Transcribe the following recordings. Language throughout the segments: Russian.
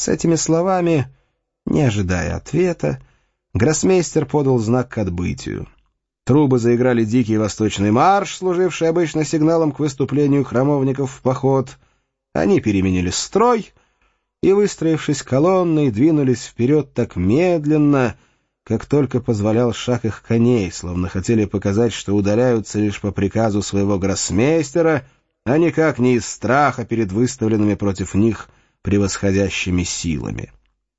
С этими словами, не ожидая ответа, гроссмейстер подал знак к отбытию. Трубы заиграли дикий восточный марш, служивший обычно сигналом к выступлению храмовников в поход. Они переменили строй и, выстроившись колонной, двинулись вперед так медленно, как только позволял шаг их коней, словно хотели показать, что удаляются лишь по приказу своего гроссмейстера, а никак не из страха перед выставленными против них превосходящими силами.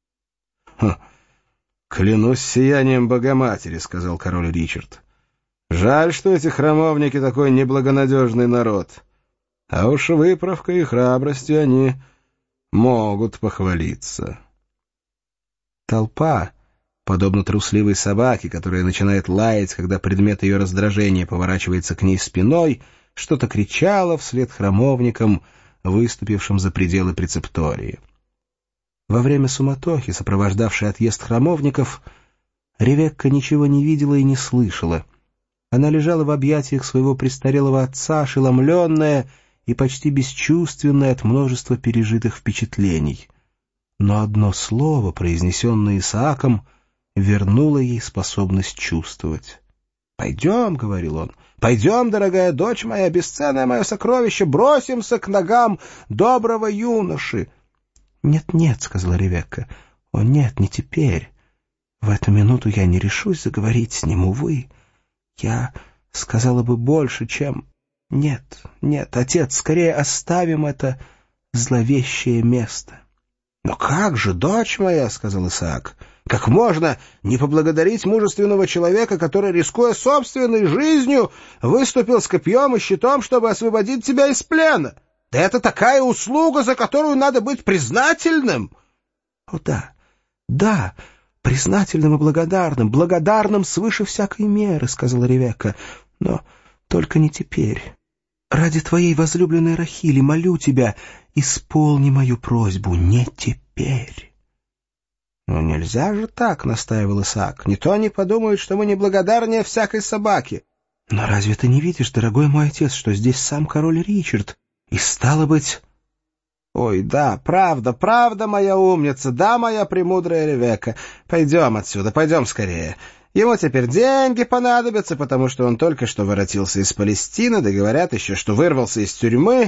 «Клянусь сиянием Богоматери», — сказал король Ричард. «Жаль, что эти храмовники такой неблагонадежный народ. А уж выправкой и храбростью они могут похвалиться». Толпа, подобно трусливой собаке, которая начинает лаять, когда предмет ее раздражения поворачивается к ней спиной, что-то кричала вслед храмовникам, выступившим за пределы прецептории. Во время суматохи, сопровождавшей отъезд храмовников, Ревекка ничего не видела и не слышала. Она лежала в объятиях своего престарелого отца, ошеломленная и почти бесчувственная от множества пережитых впечатлений. Но одно слово, произнесенное Исааком, вернуло ей способность чувствовать. «Пойдем», — говорил он, — «пойдем, дорогая дочь моя, бесценное мое сокровище, бросимся к ногам доброго юноши». «Нет-нет», — сказала Ревекка, — «о нет, не теперь. В эту минуту я не решусь заговорить с ним, увы. Я сказала бы больше, чем... Нет, нет, отец, скорее оставим это зловещее место». «Но как же, дочь моя», — сказал Исаак, — «как можно не поблагодарить мужественного человека, который, рискуя собственной жизнью, выступил с копьем и щитом, чтобы освободить тебя из плена? Да это такая услуга, за которую надо быть признательным!» «О да, да, признательным и благодарным, благодарным свыше всякой меры», — сказала Ревекка, — «но только не теперь. Ради твоей возлюбленной Рахили молю тебя, исполни мою просьбу, не теперь». «Ну нельзя же так», — настаивал Исаак, — «не то они подумают, что мы неблагодарнее всякой собаки». «Но разве ты не видишь, дорогой мой отец, что здесь сам король Ричард, и стало быть...» «Ой, да, правда, правда, моя умница, да, моя премудрая Ревекка. Пойдем отсюда, пойдем скорее. Ему теперь деньги понадобятся, потому что он только что воротился из Палестины, да говорят еще, что вырвался из тюрьмы.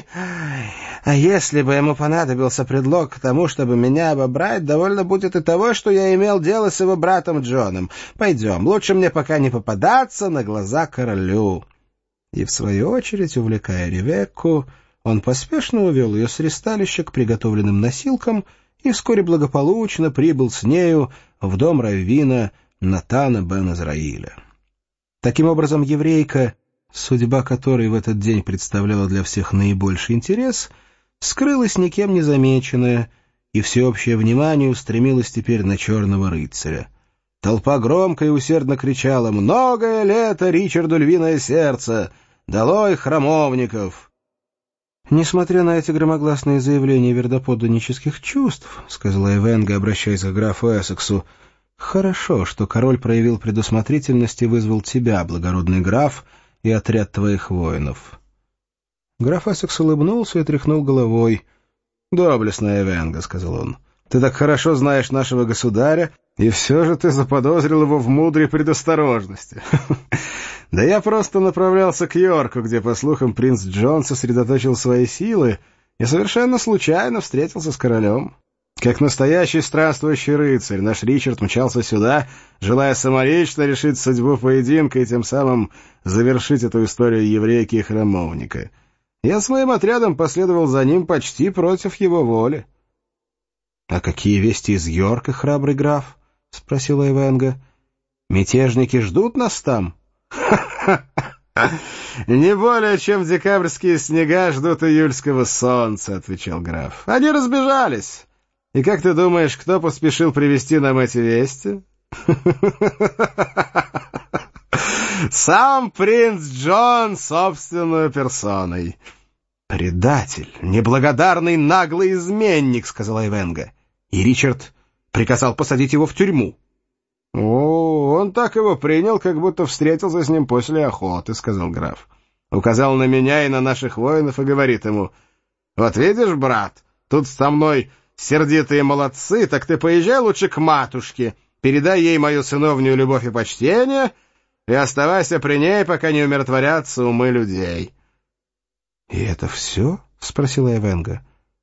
А если бы ему понадобился предлог к тому, чтобы меня обобрать, довольно будет и того, что я имел дело с его братом Джоном. Пойдем, лучше мне пока не попадаться на глаза королю». И в свою очередь, увлекая Ревекку, он поспешно увел ее с ристалища к приготовленным носилкам и вскоре благополучно прибыл с нею в дом раввина Натана бен Израиля. Таким образом, еврейка, судьба которой в этот день представляла для всех наибольший интерес, скрылась никем не замеченная, и всеобщее внимание устремилось теперь на черного рыцаря. Толпа громко и усердно кричала: «Многое лето Ричарду львиное сердце! Долой храмовников!» «Несмотря на эти громогласные заявления вердоподданнических чувств, — сказала Эвенга, обращаясь к графу Эссексу, — хорошо, что король проявил предусмотрительность и вызвал тебя, благородный граф, и отряд твоих воинов». Граф Эссекс улыбнулся и тряхнул головой. «Доблестная Эвенга, — сказал он, — ты так хорошо знаешь нашего государя, и все же ты заподозрил его в мудрой предосторожности. Да я просто направлялся к Йорку, где, по слухам, принц Джон сосредоточил свои силы и совершенно случайно встретился с королем. Как настоящий странствующий рыцарь, наш Ричард мчался сюда, желая самолично решить судьбу поединка и тем самым завершить эту историю еврейки и храмовника. Я с моим отрядом последовал за ним почти против его воли». «А какие вести из Йорка, храбрый граф?» — спросила Эвенга. «Мятежники ждут нас там?» «Не более, чем декабрьские снега ждут июльского солнца», — отвечал граф. «Они разбежались. И как ты думаешь, кто поспешил привезти нам эти вести?» «Сам принц Джон собственной персоной». «Предатель, неблагодарный наглый изменник», — сказала Эвенга. «И Ричард приказал посадить его в тюрьму». «О, он так его принял, как будто встретился с ним после охоты», — сказал граф. «Указал на меня и на наших воинов и говорит ему: вот видишь, брат, тут со мной сердитые молодцы, так ты поезжай лучше к матушке, передай ей мою сыновнюю любовь и почтение и оставайся при ней, пока не умиротворятся умы людей». «И это все?» — спросила Эвенга.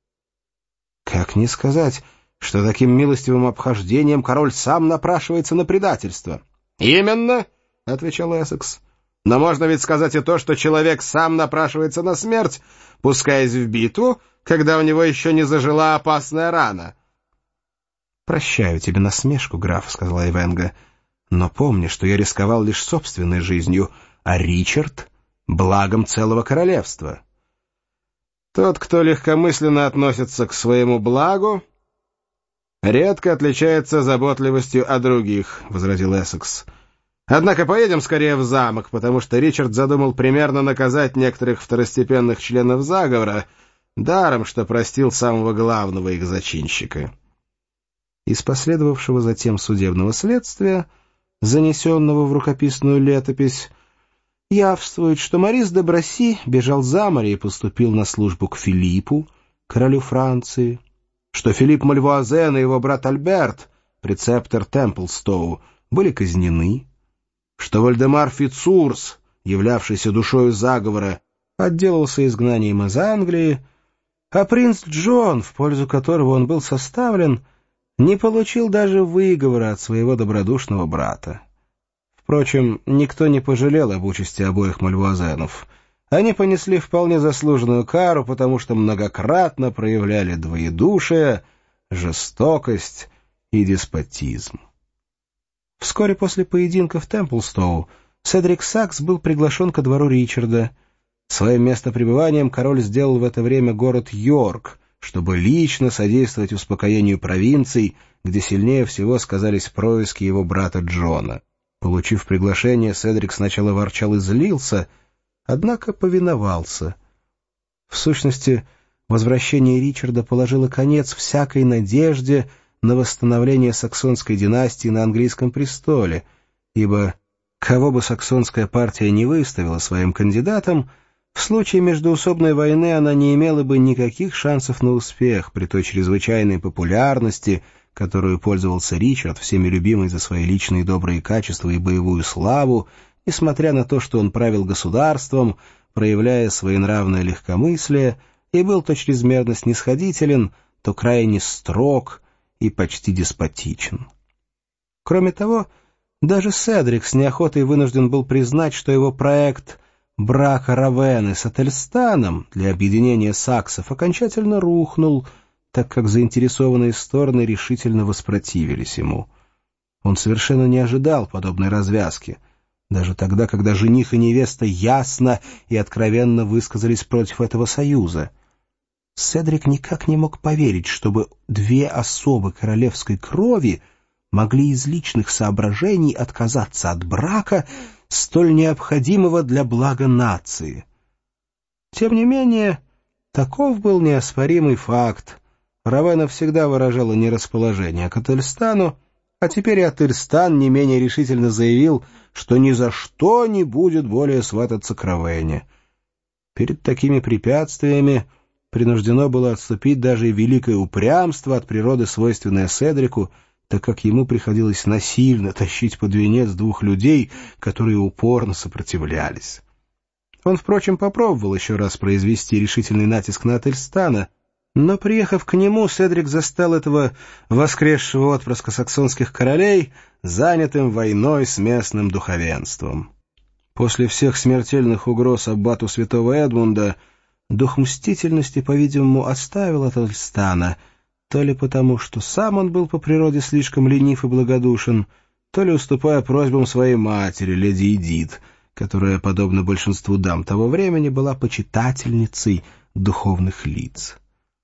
«Как не сказать, что таким милостивым обхождением король сам напрашивается на предательство?» «Именно», — отвечал Эссекс. «Но можно ведь сказать и то, что человек сам напрашивается на смерть, пускаясь в битву, когда у него еще не зажила опасная рана». «Прощаю тебе насмешку, граф», — сказала Эвенга, «но помни, что я рисковал лишь собственной жизнью, а Ричард — благом целого королевства». «Тот, кто легкомысленно относится к своему благу, редко отличается заботливостью о других», — возразил Эссекс. «Однако поедем скорее в замок, потому что Ричард задумал примерно наказать некоторых второстепенных членов заговора, даром, что простил самого главного их зачинщика». Из последовавшего затем судебного следствия, занесенного в рукописную летопись, явствует, что Морис де Браси бежал за море и поступил на службу к Филиппу, королю Франции, что Филипп Мальвуазен и его брат Альберт, прецептор Темплстоу, были казнены, что Вальдемар Фицурс, являвшийся душою заговора, отделался изгнанием из Англии, а принц Джон, в пользу которого он был составлен, не получил даже выговора от своего добродушного брата. Впрочем, никто не пожалел об участи обоих Мальвуазенов. Они понесли вполне заслуженную кару, потому что многократно проявляли двоедушие, жестокость и деспотизм. Вскоре после поединка в Темплстоу Седрик Сакс был приглашен ко двору Ричарда. Своим местопребыванием король сделал в это время город Йорк, чтобы лично содействовать успокоению провинций, где сильнее всего сказались происки его брата Джона. Получив приглашение, Седрик сначала ворчал и злился, однако повиновался. В сущности, возвращение Ричарда положило конец всякой надежде на восстановление саксонской династии на английском престоле, ибо, кого бы саксонская партия не выставила своим кандидатом, в случае междоусобной войны она не имела бы никаких шансов на успех при той чрезвычайной популярности, которую пользовался Ричард, всеми любимый за свои личные добрые качества и боевую славу, несмотря на то, что он правил государством, проявляя своенравное легкомыслие, и был то чрезмерно снисходителен, то крайне строг и почти деспотичен. Кроме того, даже Седрик с неохотой вынужден был признать, что его проект брака Равенны с Ательстаном для объединения саксов окончательно рухнул, так как заинтересованные стороны решительно воспротивились ему. Он совершенно не ожидал подобной развязки, даже тогда, когда жених и невеста ясно и откровенно высказались против этого союза. Седрик никак не мог поверить, чтобы две особы королевской крови могли из личных соображений отказаться от брака, столь необходимого для блага нации. Тем не менее, таков был неоспоримый факт. Равенна всегда выражала нерасположение к Ательстану, а теперь и Ательстан не менее решительно заявил, что ни за что не будет более свататься к Равенне. Перед такими препятствиями принуждено было отступить даже и великое упрямство, от природы свойственное Седрику, так как ему приходилось насильно тащить под венец двух людей, которые упорно сопротивлялись. Он, впрочем, попробовал еще раз произвести решительный натиск на Ательстана, но, приехав к нему, Седрик застал этого воскресшего отпрыска саксонских королей занятым войной с местным духовенством. После всех смертельных угроз аббату святого Эдмунда дух мстительности, по-видимому, оставил от Ательстана, то ли потому, что сам он был по природе слишком ленив и благодушен, то ли уступая просьбам своей матери, леди Эдит, которая, подобно большинству дам того времени, была почитательницей духовных лиц.